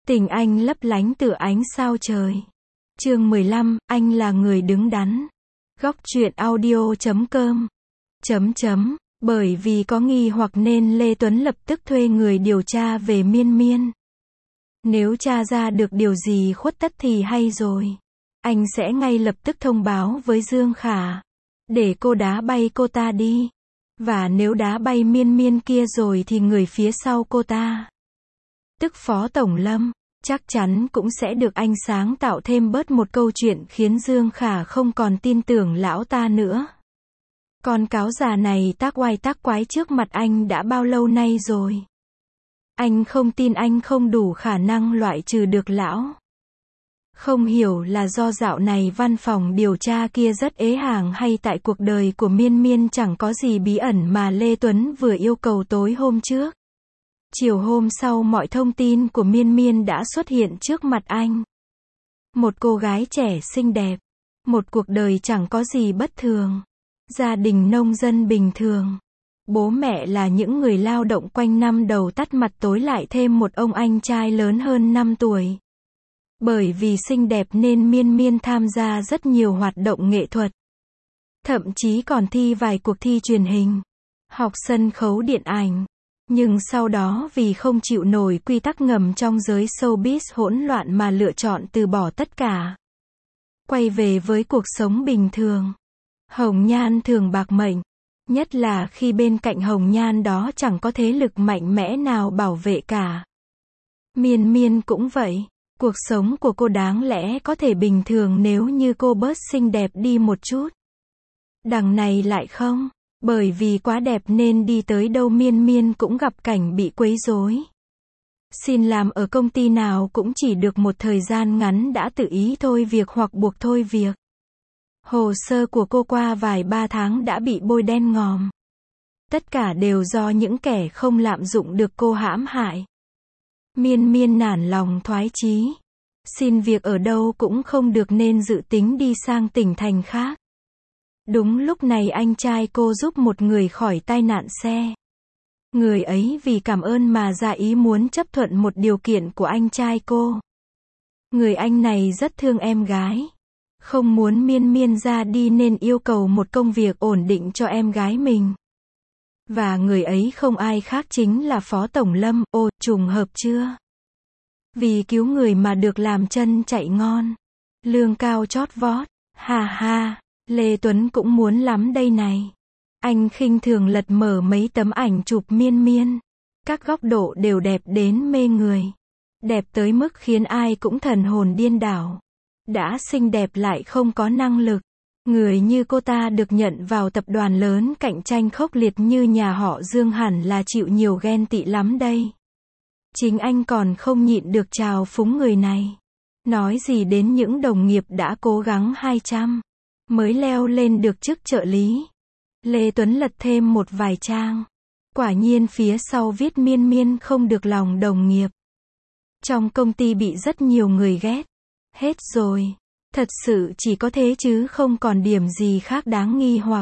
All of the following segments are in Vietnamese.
Tình anh lấp lánh tựa ánh sao trời. Chương 15, anh là người đứng đắn. Góc truyện audio.com. Bởi vì có nghi hoặc nên Lê Tuấn lập tức thuê người điều tra về Miên Miên. Nếu tra ra được điều gì khuất tất thì hay rồi. Anh sẽ ngay lập tức thông báo với Dương Khả. Để cô đá bay cô ta đi. Và nếu đá bay Miên Miên kia rồi thì người phía sau cô ta, tức Phó Tổng Lâm, chắc chắn cũng sẽ được anh sáng tạo thêm bớt một câu chuyện khiến Dương Khả không còn tin tưởng lão ta nữa. Con cáo già này tác oai tác quái trước mặt anh đã bao lâu nay rồi. Anh không tin anh không đủ khả năng loại trừ được lão. Không hiểu là do dạo này văn phòng điều tra kia rất ế hàng hay tại cuộc đời của Miên Miên chẳng có gì bí ẩn mà Lê Tuấn vừa yêu cầu tối hôm trước. Chiều hôm sau mọi thông tin của Miên Miên đã xuất hiện trước mặt anh. Một cô gái trẻ xinh đẹp. Một cuộc đời chẳng có gì bất thường. Gia đình nông dân bình thường. Bố mẹ là những người lao động quanh năm đầu tắt mặt tối lại thêm một ông anh trai lớn hơn 5 tuổi. Bởi vì xinh đẹp nên Miên Miên tham gia rất nhiều hoạt động nghệ thuật. Thậm chí còn thi vài cuộc thi truyền hình, học sân khấu điện ảnh. Nhưng sau đó vì không chịu nổi quy tắc ngầm trong giới showbiz hỗn loạn mà lựa chọn từ bỏ tất cả. Quay về với cuộc sống bình thường. Hồng Nhan thường bạc mệnh. Nhất là khi bên cạnh Hồng Nhan đó chẳng có thế lực mạnh mẽ nào bảo vệ cả. Miên Miên cũng vậy. Cuộc sống của cô đáng lẽ có thể bình thường nếu như cô bớt xinh đẹp đi một chút. Đằng này lại không. Bởi vì quá đẹp nên đi tới đâu Miên Miên cũng gặp cảnh bị quấy rối. Xin làm ở công ty nào cũng chỉ được một thời gian ngắn đã tự ý thôi việc hoặc buộc thôi việc. Hồ sơ của cô qua vài 3 tháng đã bị bôi đen ngòm. Tất cả đều do những kẻ không lạm dụng được cô hãm hại. Miên Miên nản lòng thoái chí. Xin việc ở đâu cũng không được nên dự tính đi sang tỉnh thành khác. Đúng lúc này anh trai cô giúp một người khỏi tai nạn xe. Người ấy vì cảm ơn mà ra ý muốn chấp thuận một điều kiện của anh trai cô. Người anh này rất thương em gái. Không muốn Miên Miên ra đi nên yêu cầu một công việc ổn định cho em gái mình. Và người ấy không ai khác chính là Phó Tổng Lâm. Ồ, trùng hợp chưa? Vì cứu người mà được làm chân chạy ngon. Lương cao chót vót. Ha ha, Lê Tuấn cũng muốn lắm đây này. Anh khinh thường lật mở mấy tấm ảnh chụp Miên Miên. Các góc độ đều đẹp đến mê người. Đẹp tới mức khiến ai cũng thần hồn điên đảo. Đã xinh đẹp lại không có năng lực. Người như cô ta được nhận vào tập đoàn lớn cạnh tranh khốc liệt như nhà họ Dương hẳn là chịu nhiều ghen tị lắm đây. Chính anh còn không nhịn được trào phúng người này. Nói gì đến những đồng nghiệp đã cố gắng 200 mới leo lên được chức trợ lý. Lê Tuấn lật thêm một vài trang. Quả nhiên phía sau viết Miên Miên không được lòng đồng nghiệp. Trong công ty bị rất nhiều người ghét. Hết rồi. Thật sự chỉ có thế chứ không còn điểm gì khác đáng nghi hoặc.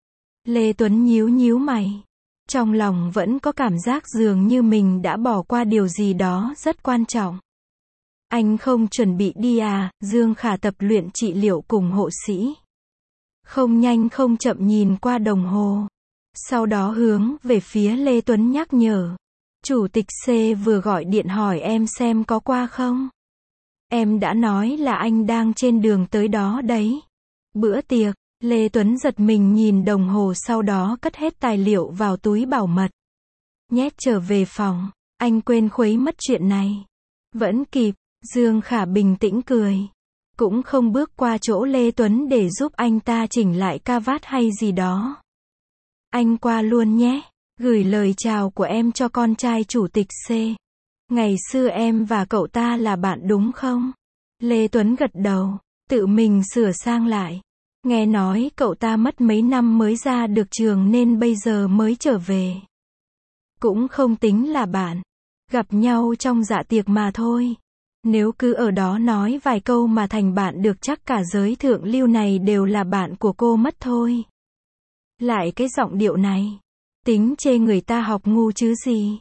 Lê Tuấn nhíu mày. Trong lòng vẫn có cảm giác dường như mình đã bỏ qua điều gì đó rất quan trọng. Anh không chuẩn bị đi à? Dương Khả tập luyện trị liệu cùng hộ sĩ. Không nhanh không chậm nhìn qua đồng hồ. Sau đó hướng về phía Lê Tuấn nhắc nhở. Chủ tịch C vừa gọi điện hỏi em xem có qua không? Em đã nói là anh đang trên đường tới đó đấy. Bữa tiệc, Lê Tuấn giật mình nhìn đồng hồ sau đó cất hết tài liệu vào túi bảo mật. Nhét trở về phòng, anh quên khuấy mất chuyện này. Vẫn kịp, Dương Khả bình tĩnh cười. Cũng không bước qua chỗ Lê Tuấn để giúp anh ta chỉnh lại ca vát hay gì đó. Anh qua luôn nhé, gửi lời chào của em cho con trai chủ tịch C. Ngày xưa em và cậu ta là bạn đúng không? Lê Tuấn gật đầu, tự mình sửa sang lại. Nghe nói cậu ta mất mấy năm mới ra được trường nên bây giờ mới trở về. Cũng không tính là bạn. Gặp nhau trong dạ tiệc mà thôi. Nếu cứ ở đó nói vài câu mà thành bạn được chắc cả giới thượng lưu này đều là bạn của cô mất thôi. Lại cái giọng điệu này. Tính chê người ta học ngu chứ gì.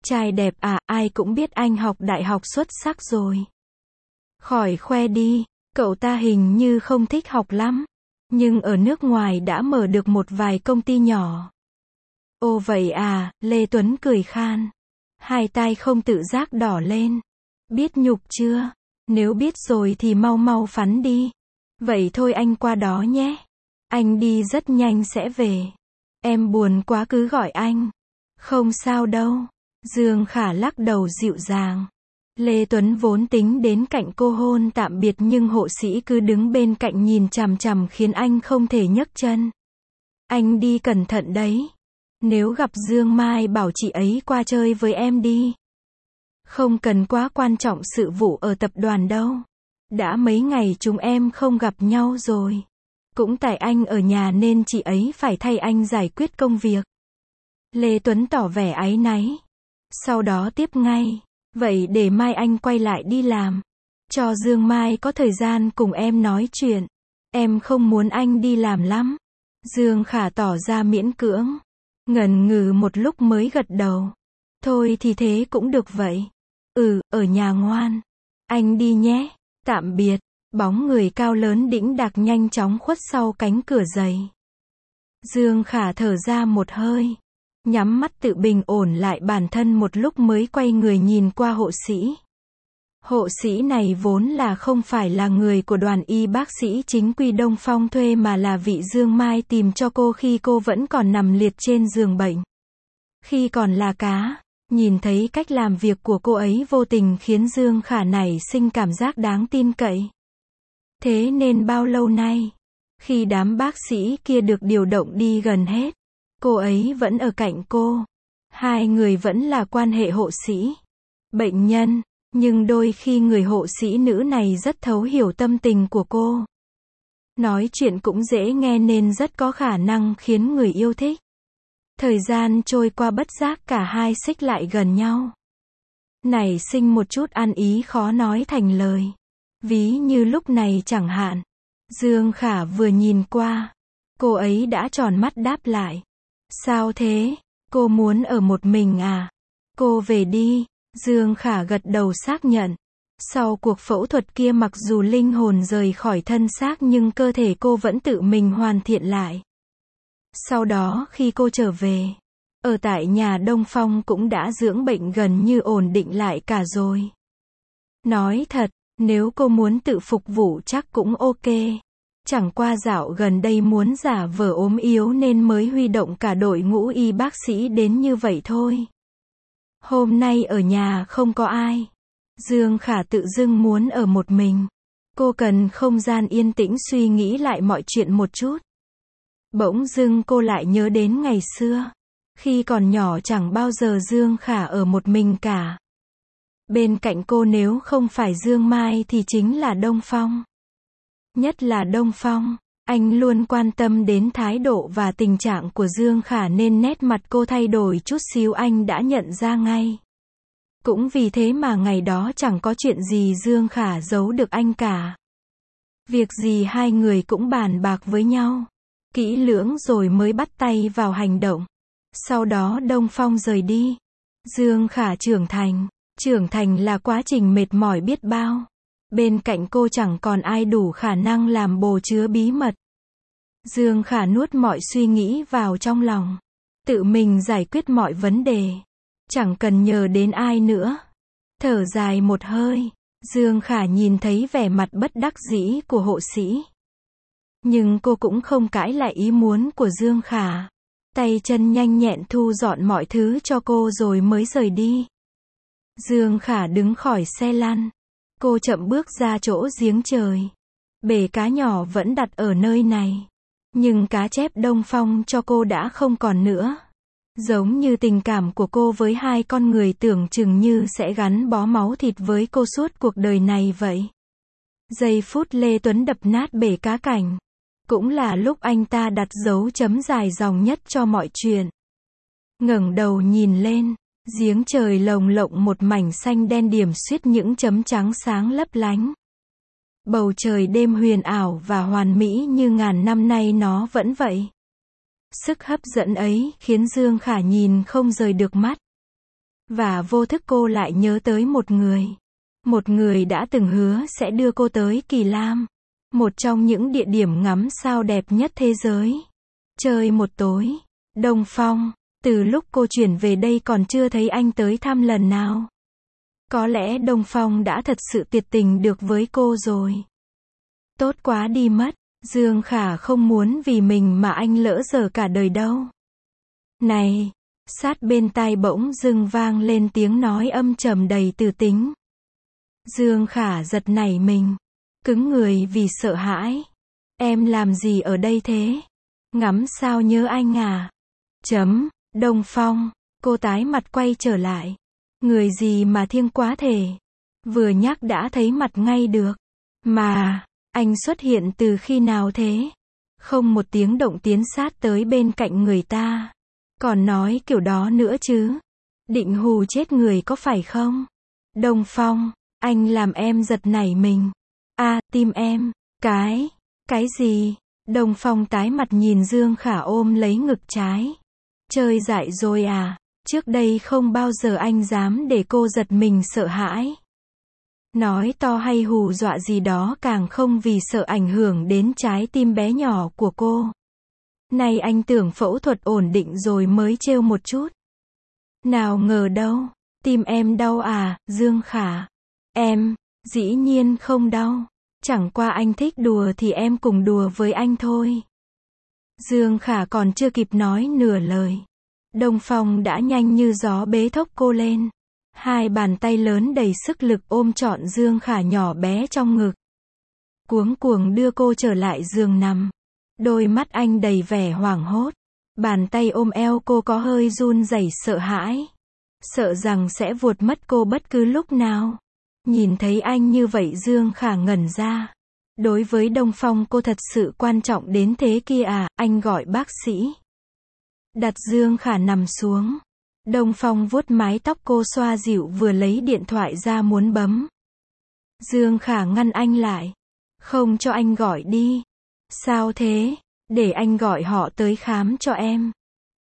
Trai đẹp à, ai cũng biết anh học đại học xuất sắc rồi. Khỏi khoe đi, cậu ta hình như không thích học lắm. Nhưng ở nước ngoài đã mở được một vài công ty nhỏ. Ồ vậy à, Lê Tuấn cười khan. Hai tai không tự giác đỏ lên. Biết nhục chưa? Nếu biết rồi thì mau mau phắn đi. Vậy thôi anh qua đó nhé. Anh đi rất nhanh sẽ về. Em buồn quá cứ gọi anh. Không sao đâu. Dương Khả lắc đầu dịu dàng. Lê Tuấn vốn tính đến cạnh cô hôn tạm biệt nhưng hộ sĩ cứ đứng bên cạnh nhìn chằm chằm khiến anh không thể nhấc chân. Anh đi cẩn thận đấy. Nếu gặp Dương Mai bảo chị ấy qua chơi với em đi. Không cần quá quan trọng sự vụ ở tập đoàn đâu. Đã mấy ngày chúng em không gặp nhau rồi. Cũng tại anh ở nhà nên chị ấy phải thay anh giải quyết công việc. Lê Tuấn tỏ vẻ áy náy. Sau đó tiếp ngay. Vậy để mai anh quay lại đi làm. Cho Dương Mai có thời gian cùng em nói chuyện. Em không muốn anh đi làm lắm. Dương Khả tỏ ra miễn cưỡng. Ngần ngừ một lúc mới gật đầu. Thôi thì thế cũng được vậy. Ở nhà ngoan. Anh đi nhé. Tạm biệt. Bóng người cao lớn đĩnh đạc nhanh chóng khuất sau cánh cửa dày. Dương Khả thở ra một hơi. Nhắm mắt tự bình ổn lại bản thân một lúc mới quay người nhìn qua hộ sĩ. Hộ sĩ này vốn là không phải là người của đoàn y bác sĩ chính quy Đông Phong thuê mà là vị Dương Mai tìm cho cô khi cô vẫn còn nằm liệt trên giường bệnh. Khi còn là cá, nhìn thấy cách làm việc của cô ấy vô tình khiến Dương Khả nảy sinh cảm giác đáng tin cậy. Thế nên bao lâu nay, khi đám bác sĩ kia được điều động đi gần hết, cô ấy vẫn ở cạnh cô. Hai người vẫn là quan hệ hộ sĩ, bệnh nhân, nhưng đôi khi người hộ sĩ nữ này rất thấu hiểu tâm tình của cô. Nói chuyện cũng dễ nghe nên rất có khả năng khiến người yêu thích. Thời gian trôi qua bất giác cả hai xích lại gần nhau. Nảy sinh một chút ăn ý khó nói thành lời. Ví như lúc này chẳng hạn. Dương Khả vừa nhìn qua. Cô ấy đã tròn mắt đáp lại. Sao thế? Cô muốn ở một mình à? Cô về đi. Dương Khả gật đầu xác nhận. Sau cuộc phẫu thuật kia mặc dù linh hồn rời khỏi thân xác nhưng cơ thể cô vẫn tự mình hoàn thiện lại. Sau đó khi cô trở về, ở tại nhà Đông Phong cũng đã dưỡng bệnh gần như ổn định lại cả rồi. Nói thật, nếu cô muốn tự phục vụ chắc cũng ok. Chẳng qua dạo gần đây muốn giả vờ ốm yếu nên mới huy động cả đội ngũ y bác sĩ đến như vậy thôi. Hôm nay ở nhà không có ai. Dương Khả tự dưng muốn ở một mình. Cô cần không gian yên tĩnh suy nghĩ lại mọi chuyện một chút. Bỗng dưng cô lại nhớ đến ngày xưa. Khi còn nhỏ chẳng bao giờ Dương Khả ở một mình cả. Bên cạnh cô nếu không phải Dương Mai thì chính là Đông Phong. Nhất là Đông Phong, anh luôn quan tâm đến thái độ và tình trạng của Dương Khả nên nét mặt cô thay đổi chút xíu anh đã nhận ra ngay. Cũng vì thế mà ngày đó chẳng có chuyện gì Dương Khả giấu được anh cả. Việc gì hai người cũng bàn bạc với nhau. Kỹ lưỡng rồi mới bắt tay vào hành động. Sau đó Đông Phong rời đi. Dương Khả trưởng thành. Trưởng thành là quá trình mệt mỏi biết bao. Bên cạnh cô chẳng còn ai đủ khả năng làm bồ chứa bí mật. Dương Khả nuốt mọi suy nghĩ vào trong lòng. Tự mình giải quyết mọi vấn đề. Chẳng cần nhờ đến ai nữa. Thở dài một hơi. Dương Khả nhìn thấy vẻ mặt bất đắc dĩ của hộ sĩ. Nhưng cô cũng không cãi lại ý muốn của Dương Khả. Tay chân nhanh nhẹn thu dọn mọi thứ cho cô rồi mới rời đi. Dương Khả đứng khỏi xe lăn. Cô chậm bước ra chỗ giếng trời. Bể cá nhỏ vẫn đặt ở nơi này. Nhưng cá chép Đông Phong cho cô đã không còn nữa. Giống như tình cảm của cô với hai con người tưởng chừng như sẽ gắn bó máu thịt với cô suốt cuộc đời này vậy. Giây phút Lê Tuấn đập nát bể cá cảnh. Cũng là lúc anh ta đặt dấu chấm dài dòng nhất cho mọi chuyện. Ngẩng đầu nhìn lên. Giếng trời lồng lộng một mảnh xanh đen điểm xuyết những chấm trắng sáng lấp lánh. Bầu trời đêm huyền ảo và hoàn mỹ như ngàn năm nay nó vẫn vậy. Sức hấp dẫn ấy khiến Dương Khả nhìn không rời được mắt. Và vô thức cô lại nhớ tới một người. Một người đã từng hứa sẽ đưa cô tới Kỳ Lam. Một trong những địa điểm ngắm sao đẹp nhất thế giới. Chơi một tối. Đông Phong, từ lúc cô chuyển về đây còn chưa thấy anh tới thăm lần nào. Có lẽ Đông Phong đã thật sự tuyệt tình được với cô rồi. Tốt quá đi mất. Dương Khả không muốn vì mình mà anh lỡ dở cả đời đâu. Này, sát bên tai bỗng dưng vang lên tiếng nói âm trầm đầy từ tính. Dương Khả giật nảy mình, cứng người vì sợ hãi. Em làm gì ở đây thế? Ngắm sao nhớ anh à? Đông Phong, cô tái mặt quay trở lại. Người gì mà thiêng quá thể. Vừa nhắc đã thấy mặt ngay được. Mà, anh xuất hiện từ khi nào thế? Không một tiếng động tiến sát tới bên cạnh người ta. Còn nói kiểu đó nữa chứ. Định hù chết người có phải không? Đông Phong, anh làm em giật nảy mình. Tim em. Cái gì? Đông Phong tái mặt nhìn Dương Khả ôm lấy ngực trái. Chơi dại rồi à? Trước đây không bao giờ anh dám để cô giật mình sợ hãi. Nói to hay hù dọa gì đó càng không vì sợ ảnh hưởng đến trái tim bé nhỏ của cô. Nay anh tưởng phẫu thuật ổn định rồi mới trêu một chút. Nào ngờ đâu, tim em đau à, Dương Khả? Em, dĩ nhiên không đau. Chẳng qua anh thích đùa thì em cùng đùa với anh thôi. Dương Khả còn chưa kịp nói nửa lời. Đông Phong đã nhanh như gió bế thốc cô lên. Hai bàn tay lớn đầy sức lực ôm trọn Dương Khả nhỏ bé trong ngực. Cuống cuồng đưa cô trở lại giường nằm. Đôi mắt anh đầy vẻ hoảng hốt. Bàn tay ôm eo cô có hơi run rẩy sợ hãi. Sợ rằng sẽ vuột mất cô bất cứ lúc nào. Nhìn thấy anh như vậy Dương Khả ngẩn ra. Đối với Đông Phong cô thật sự quan trọng đến thế kia à, anh gọi bác sĩ. Đặt Dương Khả nằm xuống. Đông Phong vuốt mái tóc cô xoa dịu vừa lấy điện thoại ra muốn bấm. Dương Khả ngăn anh lại. Không cho anh gọi đi. Sao thế? Để anh gọi họ tới khám cho em.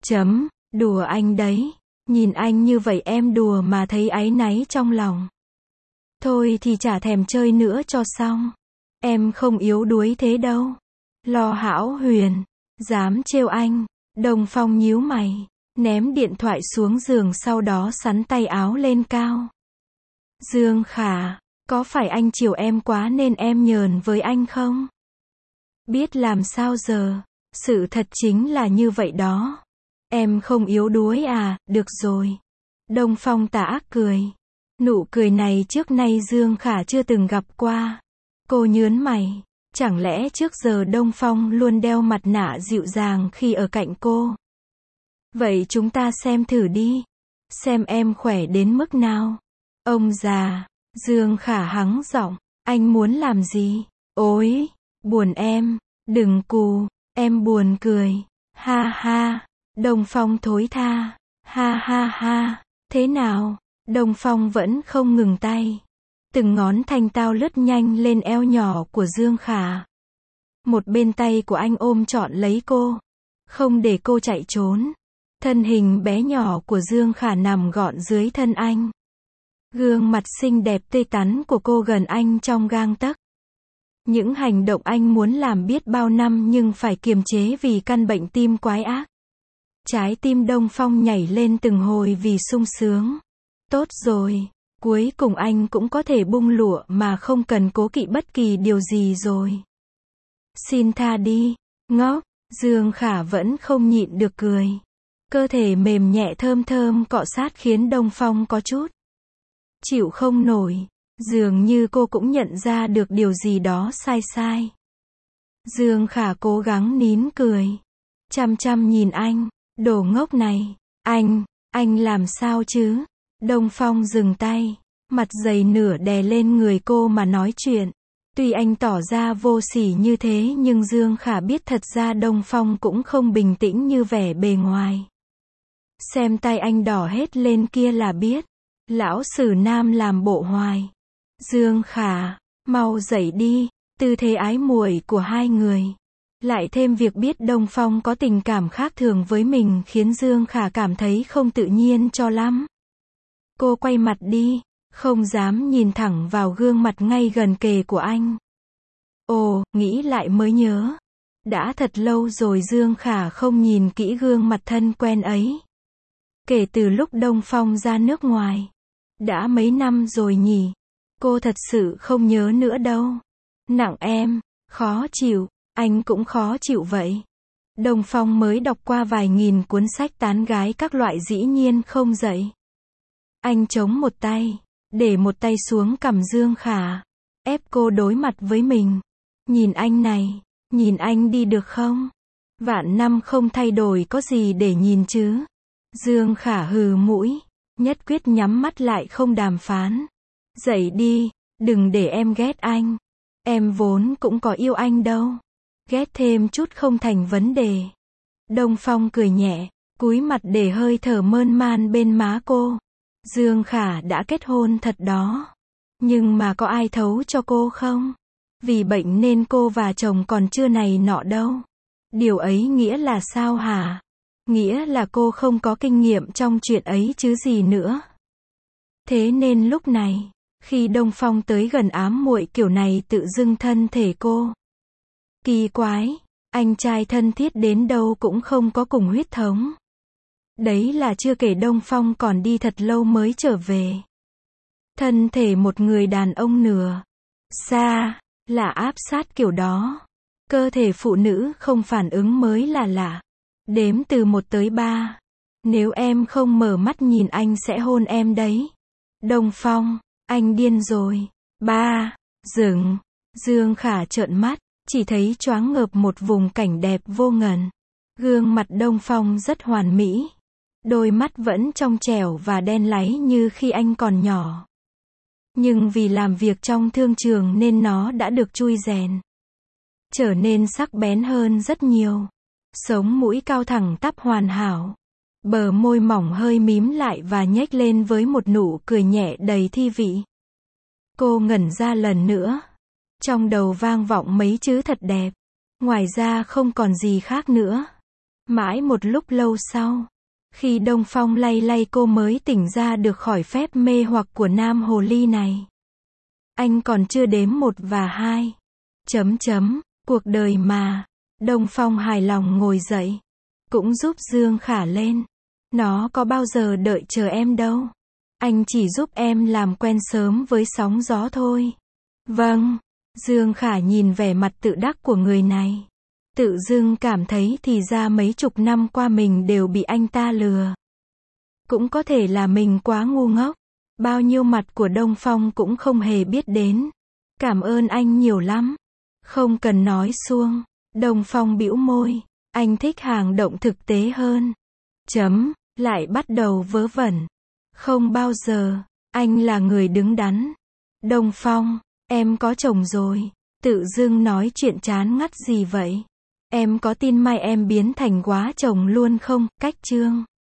Đùa anh đấy. Nhìn anh như vậy em đùa mà thấy áy náy trong lòng. Thôi thì chả thèm chơi nữa cho xong. Em không yếu đuối thế đâu. Lo hão huyền. Dám trêu anh. Đông Phong nhíu mày. Ném điện thoại xuống giường sau đó xắn tay áo lên cao. Dương Khả, có phải anh chiều em quá nên em nhờn với anh không? Biết làm sao giờ, sự thật chính là như vậy đó. Em không yếu đuối à, được rồi. Đông Phong tà ác cười. Nụ cười này trước nay Dương Khả chưa từng gặp qua. Cô nhớn mày, chẳng lẽ trước giờ Đông Phong luôn đeo mặt nạ dịu dàng khi ở cạnh cô? Vậy chúng ta xem thử đi. Xem em khỏe đến mức nào. Ông già. Dương Khả hắng giọng. Anh muốn làm gì? Ôi, buồn em. Đừng cù. Em buồn cười. Ha ha. Đông Phong thối tha. Ha ha ha. Thế nào? Đông Phong vẫn không ngừng tay. Từng ngón thanh tao lướt nhanh lên eo nhỏ của Dương Khả. Một bên tay của anh ôm trọn lấy cô. Không để cô chạy trốn. Thân hình bé nhỏ của Dương Khả nằm gọn dưới thân anh. Gương mặt xinh đẹp tươi tắn của cô gần anh trong gang tấc. Những hành động anh muốn làm biết bao năm nhưng phải kiềm chế vì căn bệnh tim quái ác. Trái tim Đông Phong nhảy lên từng hồi vì sung sướng. Tốt rồi, cuối cùng anh cũng có thể bung lụa mà không cần cố kỵ bất kỳ điều gì rồi. Xin tha đi, ngốc. Dương Khả vẫn không nhịn được cười. Cơ thể mềm nhẹ thơm thơm cọ sát khiến Đông Phong có chút chịu không nổi. Dường như cô cũng nhận ra được điều gì đó sai sai. Dương Khả cố gắng nín cười. Chăm chăm nhìn anh. Đồ ngốc này. Anh làm sao chứ? Đông Phong dừng tay. Mặt dày nửa đè lên người cô mà nói chuyện. Tuy anh tỏ ra vô sỉ như thế nhưng Dương Khả biết thật ra Đông Phong cũng không bình tĩnh như vẻ bề ngoài. Xem tay anh đỏ hết lên kia là biết. Lão sử nam làm bộ hoài. Dương Khả, mau dậy đi. Tư thế ái muội của hai người. Lại thêm việc biết Đông Phong có tình cảm khác thường với mình khiến Dương Khả cảm thấy không tự nhiên cho lắm. Cô quay mặt đi, không dám nhìn thẳng vào gương mặt ngay gần kề của anh. Ồ, nghĩ lại mới nhớ. Đã thật lâu rồi Dương Khả không nhìn kỹ gương mặt thân quen ấy. Kể từ lúc Đông Phong ra nước ngoài. Đã mấy năm rồi nhỉ? Cô thật sự không nhớ nữa đâu. Nặng em, khó chịu, anh cũng khó chịu vậy. Đông Phong mới đọc qua vài nghìn cuốn sách tán gái các loại dĩ nhiên không dậy. Anh chống một tay, để một tay xuống cằm Dương Khả, ép cô đối mặt với mình. Nhìn anh này, nhìn anh đi được không? Vạn năm không thay đổi có gì để nhìn chứ? Dương Khả hừ mũi, nhất quyết nhắm mắt lại không đàm phán. Dậy đi, đừng để em ghét anh. Em vốn cũng có yêu anh đâu. Ghét thêm chút không thành vấn đề. Đông Phong cười nhẹ, cúi mặt để hơi thở mơn man bên má cô. Dương Khả đã kết hôn thật đó. Nhưng mà có ai thấu cho cô không? Vì bệnh nên cô và chồng còn chưa này nọ đâu. Điều ấy nghĩa là sao hả? Nghĩa là cô không có kinh nghiệm trong chuyện ấy chứ gì nữa. Thế nên lúc này, khi Đông Phong tới gần ám muội kiểu này tự dưng thân thể cô. Kỳ quái, anh trai thân thiết đến đâu cũng không có cùng huyết thống. Đấy là chưa kể Đông Phong còn đi thật lâu mới trở về. Thân thể một người đàn ông nửa xa, là áp sát kiểu đó. Cơ thể phụ nữ không phản ứng mới là lạ. Đếm từ 1 tới 3. Nếu em không mở mắt nhìn anh sẽ hôn em đấy. Đông Phong, anh điên rồi. 3. Dừng. Dương Khả trợn mắt, chỉ thấy choáng ngợp một vùng cảnh đẹp vô ngần. Gương mặt Đông Phong rất hoàn mỹ. Đôi mắt vẫn trong trẻo và đen láy như khi anh còn nhỏ. Nhưng vì làm việc trong thương trường nên nó đã được chui rèn. Trở nên sắc bén hơn rất nhiều. Sống mũi cao thẳng tắp hoàn hảo. Bờ môi mỏng hơi mím lại và nhếch lên với một nụ cười nhẹ đầy thi vị. Cô ngẩn ra lần nữa. Trong đầu vang vọng mấy chữ thật đẹp. Ngoài ra không còn gì khác nữa. Mãi một lúc lâu sau, khi Đông Phong lay lay cô mới tỉnh ra được khỏi phép mê hoặc của nam hồ ly này. Anh còn chưa đếm 1 và 2. Cuộc đời mà. Đông Phong hài lòng ngồi dậy. Cũng giúp Dương Khả lên. Nó có bao giờ đợi chờ em đâu. Anh chỉ giúp em làm quen sớm với sóng gió thôi. Vâng. Dương Khả nhìn vẻ mặt tự đắc của người này. Tự dưng cảm thấy thì ra mấy chục năm qua mình đều bị anh ta lừa. Cũng có thể là mình quá ngu ngốc. Bao nhiêu mặt của Đông Phong cũng không hề biết đến. Cảm ơn anh nhiều lắm. Không cần nói suông. Đông Phong bĩu môi. Anh thích hành động thực tế hơn. Lại bắt đầu vớ vẩn. Không bao giờ. Anh là người đứng đắn. Đông Phong, em có chồng rồi. Tự dưng nói chuyện chán ngắt gì vậy? Em có tin mai em biến thành quá chồng luôn không? Cách chương